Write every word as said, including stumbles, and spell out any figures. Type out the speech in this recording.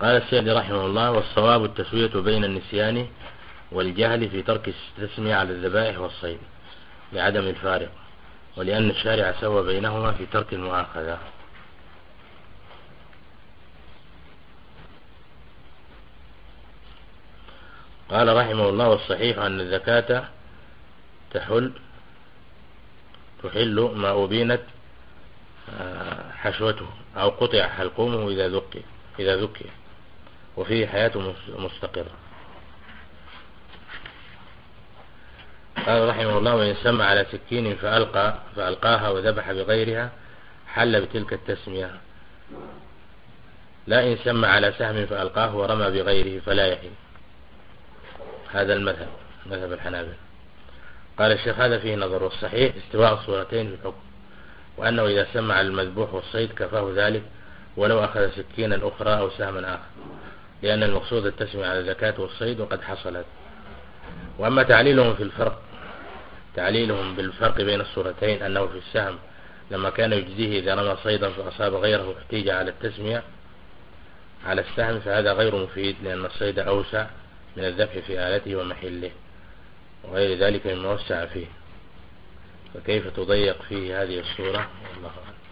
قال السيدي رحمه الله: والصواب التسوية بين النسيان والجهل في ترك التسمية على الذبائح والصيد لعدم الفارق، ولأن الشارع سوى بينهما في ترك المؤاخذة. قال رحمه الله: والصحيح أن الزكاة تحل تحل ما أبينت حشوته أو قطع حلقومه إذا ذكي إذا ذكي وفيه حياة مستقرة. قال رحمه الله: وإن سمى على سكين فألقى فألقاها وذبح بغيرها حل بتلك التسمية، لا إن سمى على سهم فألقاه ورمى بغيره فلا يحل. هذا المذهب مذهب الحنابلة. قال الشيخ: هذا فيه نظر، والصحيح استواء الصورتين في الحكم، وأنه إذا سمى على المذبوح والصيد كفاه ذلك ولو أخذ سكينا أخرى أو سهما آخر، لأن المقصود التسمية على الزكاة والصيد وقد حصلت. وأما تعليلهم في الفرق تعليلهم بالفرق بين الصورتين أنه في السهم لما كان يجزيه إذا رمى صيدا فأصاب غيره احتيج على التسمية على السهم، فهذا غير مفيد، لأن الصيد أوسع من الذبح في آلته ومحله وغير ذلك مما وسع فيه، فكيف تضيق فيه هذه الصورة؟ والله أعلم.